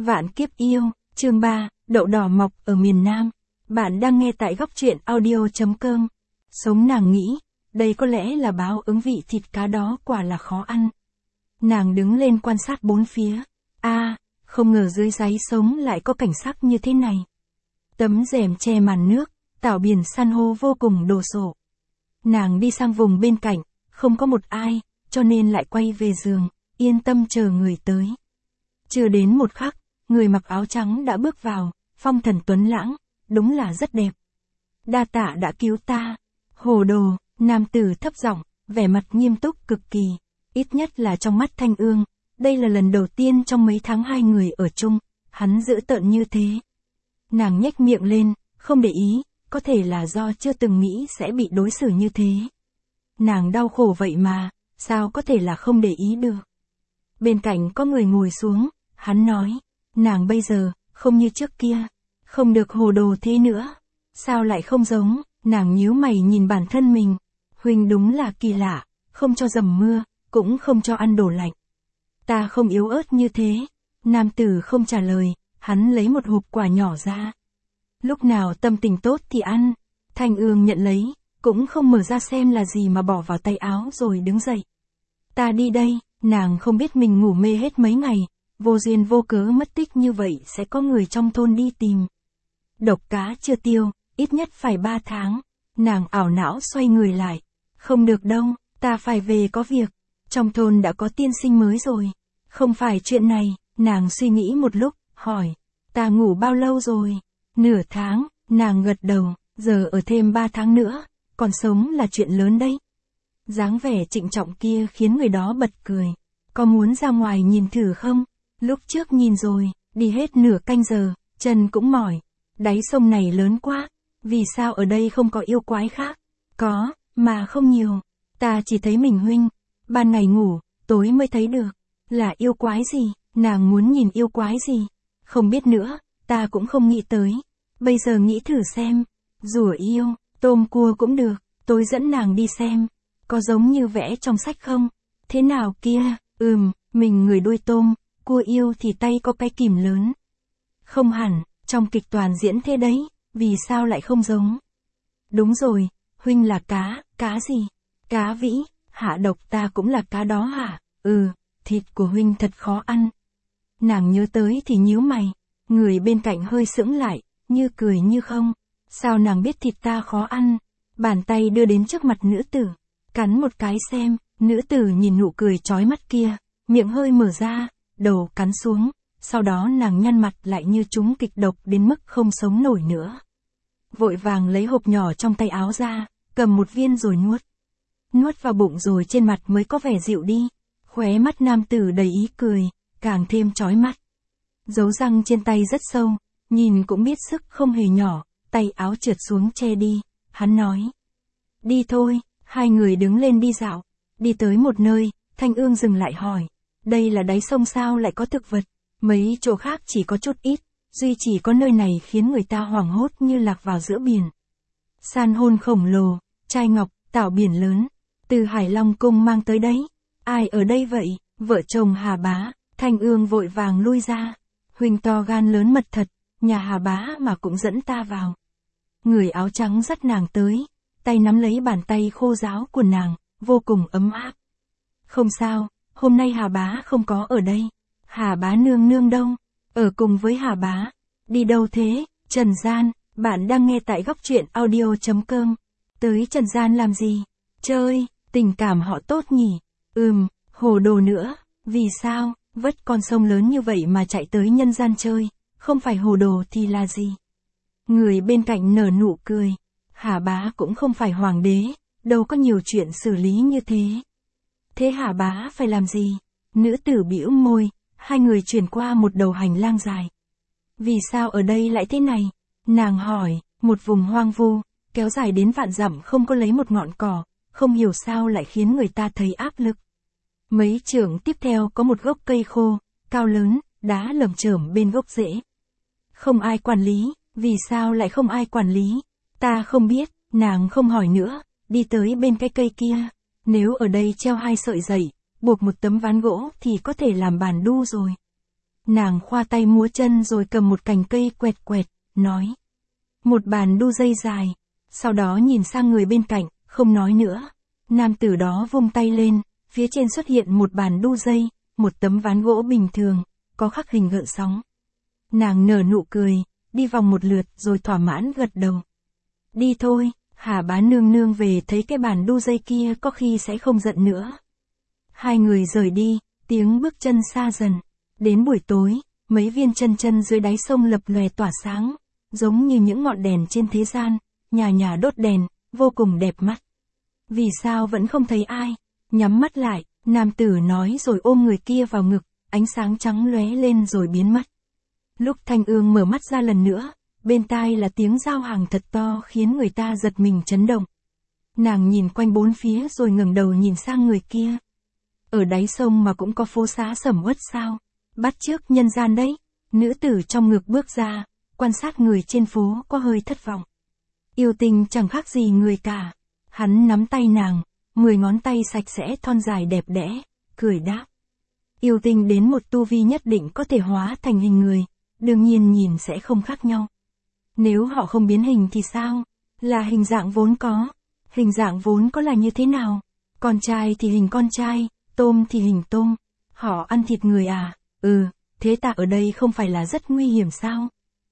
Vạn kiếp yêu, chương 3, đậu đỏ mọc ở miền Nam. Bạn đang nghe tại góc truyện audio.com. Sống nàng nghĩ, đây có lẽ là báo ứng vị thịt cá đó quả là khó ăn. Nàng đứng lên quan sát bốn phía. Không ngờ dưới đáy sống lại có cảnh sắc như thế này. Tấm rèm che màn nước, tảo biển san hô vô cùng đồ sộ. Nàng đi sang vùng bên cạnh, không có một ai, cho nên lại quay về giường, yên tâm chờ người tới. Chưa đến một khắc, người mặc áo trắng đã bước vào, phong thần tuấn lãng, đúng là rất đẹp. Đa tạ đã cứu ta. Hồ đồ, nam tử thấp giọng, vẻ mặt nghiêm túc cực kỳ, ít nhất là trong mắt Thanh Ương. Đây là lần đầu tiên trong mấy tháng hai người ở chung, hắn giữ tợn như thế. Nàng nhếch miệng lên, không để ý, có thể là do chưa từng nghĩ sẽ bị đối xử như thế. Nàng đau khổ vậy mà, sao có thể là không để ý được. Bên cạnh có người ngồi xuống, hắn nói, nàng bây giờ, không như trước kia, không được hồ đồ thế nữa. Sao lại không giống, nàng nhíu mày nhìn bản thân mình. Huynh đúng là kỳ lạ, không cho dầm mưa, cũng không cho ăn đồ lạnh. Ta không yếu ớt như thế. Nam tử không trả lời, hắn lấy một hộp quả nhỏ ra. Lúc nào tâm tình tốt thì ăn. Thanh Ương nhận lấy, cũng không mở ra xem là gì mà bỏ vào tay áo rồi đứng dậy. Ta đi đây, nàng không biết mình ngủ mê hết mấy ngày, vô duyên vô cớ mất tích như vậy sẽ có người trong thôn đi tìm. Độc cá chưa tiêu, ít nhất phải 3 tháng. Nàng ảo não xoay người lại. Không được đâu, ta phải về có việc. Trong thôn đã có tiên sinh mới rồi. Không phải chuyện này, nàng suy nghĩ một lúc, hỏi. Ta ngủ bao lâu rồi? Nửa tháng, nàng gật đầu, giờ ở thêm 3 tháng nữa, còn sống là chuyện lớn đấy. Dáng vẻ trịnh trọng kia khiến người đó bật cười. Có muốn ra ngoài nhìn thử không? Lúc trước nhìn rồi, đi hết nửa canh giờ, chân cũng mỏi. Đáy sông này lớn quá, vì sao ở đây không có yêu quái khác? Có, mà không nhiều. Ta chỉ thấy mình huynh, ban ngày ngủ, tối mới thấy được. Là yêu quái gì? Nàng muốn nhìn yêu quái gì? Không biết nữa, ta cũng không nghĩ tới. Bây giờ nghĩ thử xem. Rùa yêu, tôm cua cũng được, tôi dẫn nàng đi xem. Có giống như vẽ trong sách không? Thế nào kia? Mình người đuôi tôm, cua yêu thì tay có cái kìm lớn. Không hẳn, trong kịch toàn diễn thế đấy, vì sao lại không giống? Đúng rồi, huynh là cá gì? Cá vĩ, hạ độc ta cũng là cá đó hả? Thịt của huynh thật khó ăn. Nàng nhớ tới thì nhíu mày, người bên cạnh hơi sững lại, như cười như không. Sao nàng biết thịt ta khó ăn? Bàn tay đưa đến trước mặt nữ tử, cắn một cái xem. Nữ tử nhìn nụ cười chói mắt kia, miệng hơi mở ra, đầu cắn xuống. Sau đó nàng nhăn mặt lại như trúng kịch độc đến mức không sống nổi nữa. Vội vàng lấy hộp nhỏ trong tay áo ra, cầm một viên rồi nuốt. Nuốt vào bụng rồi trên mặt mới có vẻ dịu đi. Khóe mắt nam tử đầy ý cười, càng thêm chói mắt. Dấu răng trên tay rất sâu, nhìn cũng biết sức không hề nhỏ, tay áo trượt xuống che đi. Hắn nói, đi thôi. Hai người đứng lên đi dạo. Đi tới một nơi, Thanh Ương dừng lại hỏi, đây là đáy sông sao lại có thực vật? Mấy chỗ khác chỉ có chút ít, duy chỉ có nơi này khiến người ta hoảng hốt như lạc vào giữa biển. San hô khổng lồ, trai ngọc, tảo biển lớn, từ Hải Long cung mang tới đấy. Ai ở đây vậy? Vợ chồng Hà Bá. Thanh Ương vội vàng lui ra. Huynh to gan lớn mật thật, nhà Hà Bá mà cũng dẫn ta vào. Người áo trắng dắt nàng tới, tay nắm lấy bàn tay khô ráo của nàng, vô cùng ấm áp. Không sao, hôm nay Hà Bá không có ở đây. Hà Bá nương nương đâu? Ở cùng với Hà Bá. Đi đâu thế? Trần gian, bạn đang nghe tại góc truyện audio.com. Tới Trần gian làm gì? Chơi, tình cảm họ tốt nhỉ? Hồ đồ nữa, vì sao? Vất con sông lớn như vậy mà chạy tới nhân gian chơi, không phải hồ đồ thì là gì? Người bên cạnh nở nụ cười. Hà Bá cũng không phải hoàng đế, đâu có nhiều chuyện xử lý như thế. Thế Hà Bá phải làm gì? Nữ tử bĩu môi, hai người chuyển qua một đầu hành lang dài. Vì sao ở đây lại thế này? Nàng hỏi, một vùng hoang vu, kéo dài đến vạn dặm không có lấy một ngọn cỏ, không hiểu sao lại khiến người ta thấy áp lực. Mấy trượng tiếp theo có một gốc cây khô, cao lớn, đá lởm chởm bên gốc rễ. Không ai quản lý, vì sao lại không ai quản lý? Ta không biết, nàng không hỏi nữa, đi tới bên cái cây kia. Nếu ở đây treo 2 sợi dây, buộc một tấm ván gỗ thì có thể làm bàn đu rồi. Nàng khoa tay múa chân rồi cầm một cành cây quẹt quẹt, nói. Một bàn đu dây dài. Sau đó nhìn sang người bên cạnh, không nói nữa. Nam tử đó vung tay lên, phía trên xuất hiện một bàn đu dây, một tấm ván gỗ bình thường, có khắc hình gợn sóng. Nàng nở nụ cười, đi vòng một lượt rồi thỏa mãn gật đầu. Đi thôi, Hà Bá Nương Nương về thấy cái bàn đu dây kia có khi sẽ không giận nữa. Hai người rời đi, tiếng bước chân xa dần. Đến buổi tối, mấy viên chân chân dưới đáy sông lập lòe tỏa sáng, giống như những ngọn đèn trên thế gian, nhà nhà đốt đèn, vô cùng đẹp mắt. Vì sao vẫn không thấy ai? Nhắm mắt lại, nam tử nói rồi ôm người kia vào ngực, ánh sáng trắng lóe lên rồi biến mất. Lúc Thanh Ương mở mắt ra lần nữa, bên tai là tiếng giao hàng thật to khiến người ta giật mình chấn động. Nàng nhìn quanh bốn phía rồi ngẩng đầu nhìn sang người kia. Ở đáy sông mà cũng có phố xá sầm uất sao? Bắt chước nhân gian đấy. Nữ tử trong ngực bước ra, quan sát người trên phố có hơi thất vọng. Yêu Tinh chẳng khác gì người cả. Hắn nắm tay nàng, 10 ngón tay sạch sẽ thon dài đẹp đẽ, cười đáp. Yêu Tinh đến một tu vi nhất định có thể hóa thành hình người, đương nhiên nhìn sẽ không khác nhau. Nếu họ không biến hình thì sao? Là hình dạng vốn có. Hình dạng vốn có là như thế nào? Con trai thì hình con trai, tôm thì hình tôm. Họ ăn thịt người à? Thế ta ở đây không phải là rất nguy hiểm sao?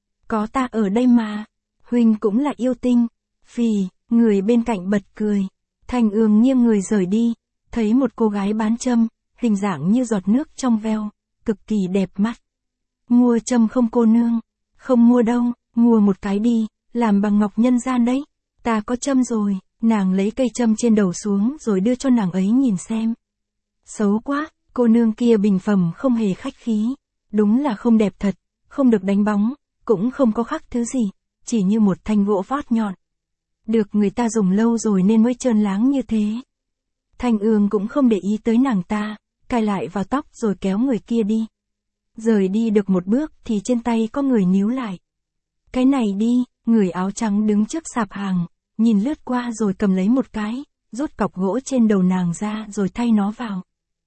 Có ta ở đây mà. Huynh cũng là yêu tinh. Phì, người bên cạnh bật cười. Thanh Ương nghiêng người rời đi, thấy một cô gái bán châm, hình dạng như giọt nước trong veo, cực kỳ đẹp mắt. Mua châm không cô nương? Không mua đâu, mua một cái đi, làm bằng ngọc nhân gian đấy. Ta có châm rồi. Nàng lấy cây châm trên đầu xuống rồi đưa cho nàng ấy nhìn xem. Xấu quá, cô nương kia bình phẩm không hề khách khí. Đúng là không đẹp thật, không được đánh bóng, cũng không có khắc thứ gì, chỉ như một thanh gỗ vót nhọn. Được người ta dùng lâu rồi nên mới trơn láng như thế. Thanh Ương cũng không để ý tới nàng ta, cài lại vào tóc rồi kéo người kia đi. Rời đi được một bước thì trên tay có người níu lại. Cái này đi, người áo trắng đứng trước sạp hàng, nhìn lướt qua rồi cầm lấy một cái, rút cọc gỗ trên đầu nàng ra rồi thay nó vào.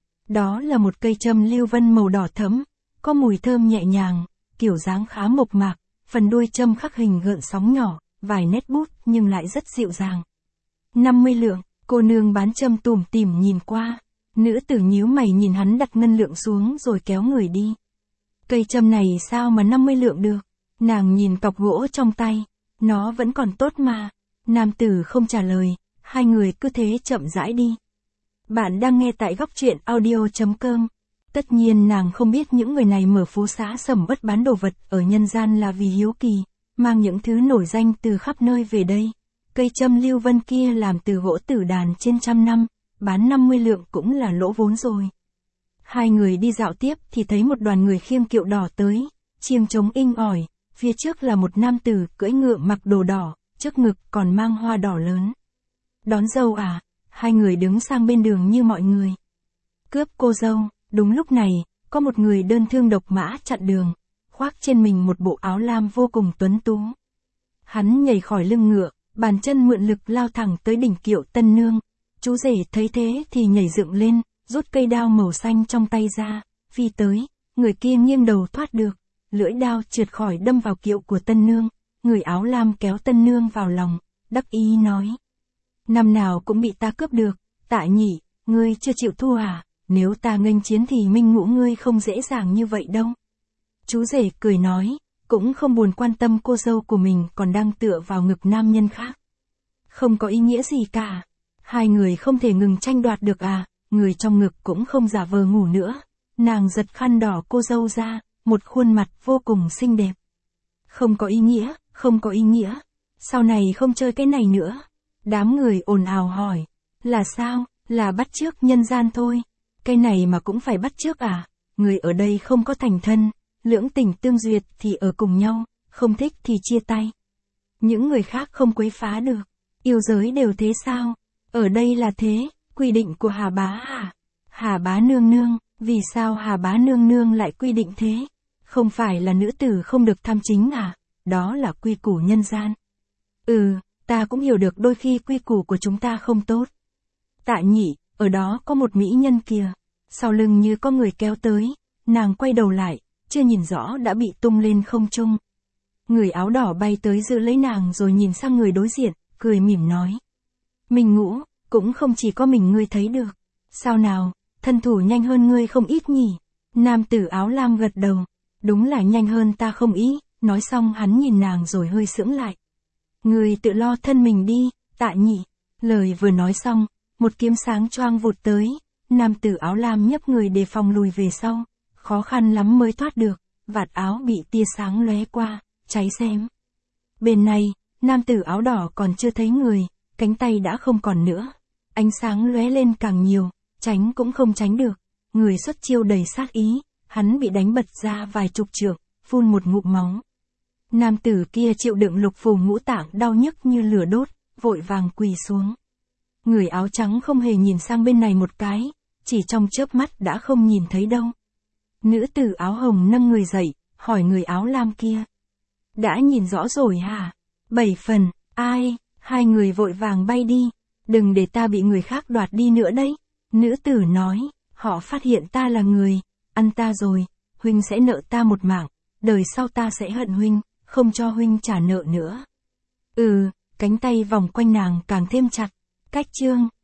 Đó là một cây châm lưu vân màu đỏ thẫm, có mùi thơm nhẹ nhàng, kiểu dáng khá mộc mạc, phần đuôi châm khắc hình gợn sóng nhỏ, vài nét bút nhưng lại rất dịu dàng. 50 lượng, cô nương bán châm tủm tỉm nhìn qua, nữ tử nhíu mày nhìn hắn đặt ngân lượng xuống rồi kéo người đi. Cây châm này sao mà 50 lượng được? Nàng nhìn cọc gỗ trong tay, nó vẫn còn tốt mà. Nam tử không trả lời, hai người cứ thế chậm rãi đi. Bạn đang nghe tại góc truyện audio.com. Tất nhiên nàng không biết những người này mở phố xá sầm uất bán đồ vật ở nhân gian là vì hiếu kỳ, mang những thứ nổi danh từ khắp nơi về đây. Cây châm lưu vân kia làm từ gỗ tử đàn trên 100 năm, bán 50 lượng cũng là lỗ vốn rồi. Hai người đi dạo tiếp thì thấy một đoàn người khiêng kiệu đỏ tới, chiêng trống inh ỏi, phía trước là một nam tử cưỡi ngựa mặc đồ đỏ, trước ngực còn mang hoa đỏ lớn. Đón dâu à? Hai người đứng sang bên đường như mọi người. Cướp cô dâu. Đúng lúc này, có một người đơn thương độc mã chặn đường, khoác trên mình một bộ áo lam vô cùng tuấn tú. Hắn nhảy khỏi lưng ngựa, bàn chân mượn lực lao thẳng tới đỉnh kiệu tân nương. Chú rể thấy thế thì nhảy dựng lên, rút cây đao màu xanh trong tay ra, phi tới, người kia nghiêng đầu thoát được, lưỡi đao trượt khỏi đâm vào kiệu của tân nương, người áo lam kéo tân nương vào lòng, đắc ý nói. Năm nào cũng bị ta cướp được, Tạ Nhị, ngươi chưa chịu thua à? Nếu ta nghênh chiến thì minh ngũ ngươi không dễ dàng như vậy đâu. Chú rể cười nói, cũng không buồn quan tâm cô dâu của mình còn đang tựa vào ngực nam nhân khác. Không có ý nghĩa gì cả. Hai người không thể ngừng tranh đoạt được à, người trong ngực cũng không giả vờ ngủ nữa. Nàng giật khăn đỏ cô dâu ra, một khuôn mặt vô cùng xinh đẹp. Không có ý nghĩa, không có ý nghĩa. Sau này không chơi cái này nữa. Đám người ồn ào hỏi. Là sao? Là bắt chước nhân gian thôi. Cái này mà cũng phải bắt chước à? Người ở đây không có thành thân, lưỡng tình tương duyệt thì ở cùng nhau, không thích thì chia tay. Những người khác không quấy phá được. Yêu giới đều thế sao? Ở đây là thế, quy định của Hà Bá à? Hà Bá nương nương, vì sao Hà Bá nương nương lại quy định thế? Không phải là nữ tử không được tham chính à? Đó là quy củ nhân gian. Ta cũng hiểu được đôi khi quy củ của chúng ta không tốt. Tạ Nhị, ở đó có một mỹ nhân kìa. Sau lưng như có người kéo tới, nàng quay đầu lại, chưa nhìn rõ đã bị tung lên không trung. Người áo đỏ bay tới giữ lấy nàng rồi nhìn sang người đối diện, cười mỉm nói. Minh Ngũ, cũng không chỉ có mình ngươi thấy được. Sao nào, thân thủ nhanh hơn ngươi không ít nhỉ? Nam tử áo lam gật đầu. Đúng là nhanh hơn ta không ít, nói xong hắn nhìn nàng rồi hơi sững lại. Ngươi tự lo thân mình đi, Tạ Nhị. Lời vừa nói xong, một kiếm sáng choang vụt tới, nam tử áo lam nhấp người đề phòng lùi về sau, khó khăn lắm mới thoát được, vạt áo bị tia sáng lóe qua, cháy xém. Bên này, nam tử áo đỏ còn chưa thấy người, cánh tay đã không còn nữa. Ánh sáng lóe lên càng nhiều, tránh cũng không tránh được. Người xuất chiêu đầy sát ý, hắn bị đánh bật ra vài chục trượng, phun một ngụm máu. Nam tử kia chịu đựng lục phủ ngũ tạng đau nhức như lửa đốt, vội vàng quỳ xuống. Người áo trắng không hề nhìn sang bên này một cái, chỉ trong chớp mắt đã không nhìn thấy đâu. Nữ tử áo hồng nâng người dậy, hỏi người áo lam kia. Đã nhìn rõ rồi hả? 7 phần, ai? Hai người vội vàng bay đi, đừng để ta bị người khác đoạt đi nữa đấy. Nữ tử nói, họ phát hiện ta là người, ăn ta rồi, huynh sẽ nợ ta một mạng, đời sau ta sẽ hận huynh, không cho huynh trả nợ nữa. Cánh tay vòng quanh nàng càng thêm chặt, cách chương.